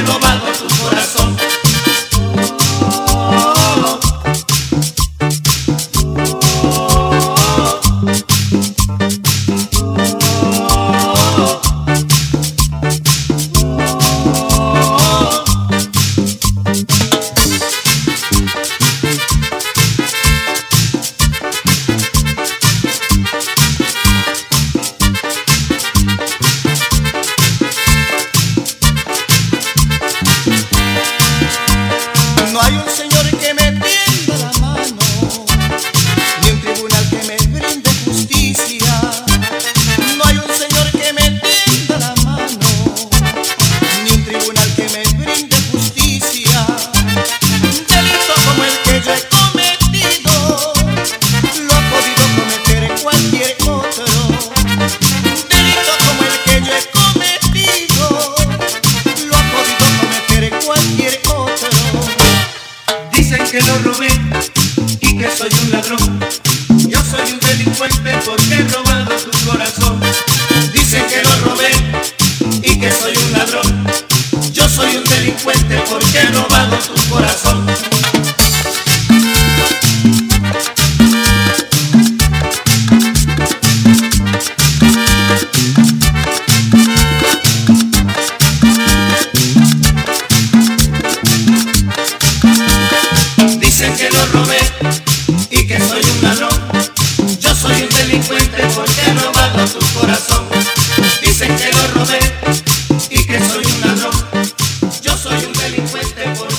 robado tu corazón. No hay un señor que me tienda la mano, ni un tribunal que me brinde justicia. No hay un señor que me tienda la mano, ni un tribunal que me brinde justicia. Un delito como el que yo he cometido lo ha podido cometer cualquier otro. Un delito como el que yo he cometido lo ha podido cometer cualquier otro. Dicen que lo robé y que soy un ladrón. Yo soy un delincuente porque he robado tu corazón. Dicen que lo robé y que soy un ladrón. Yo soy un delincuente porque he robado tu corazón. Dicen que lo robé y que soy un ladrón. Yo soy un delincuente porque he robado tu corazón. Dicen que lo robé y que soy un ladrón. Yo soy un delincuente porque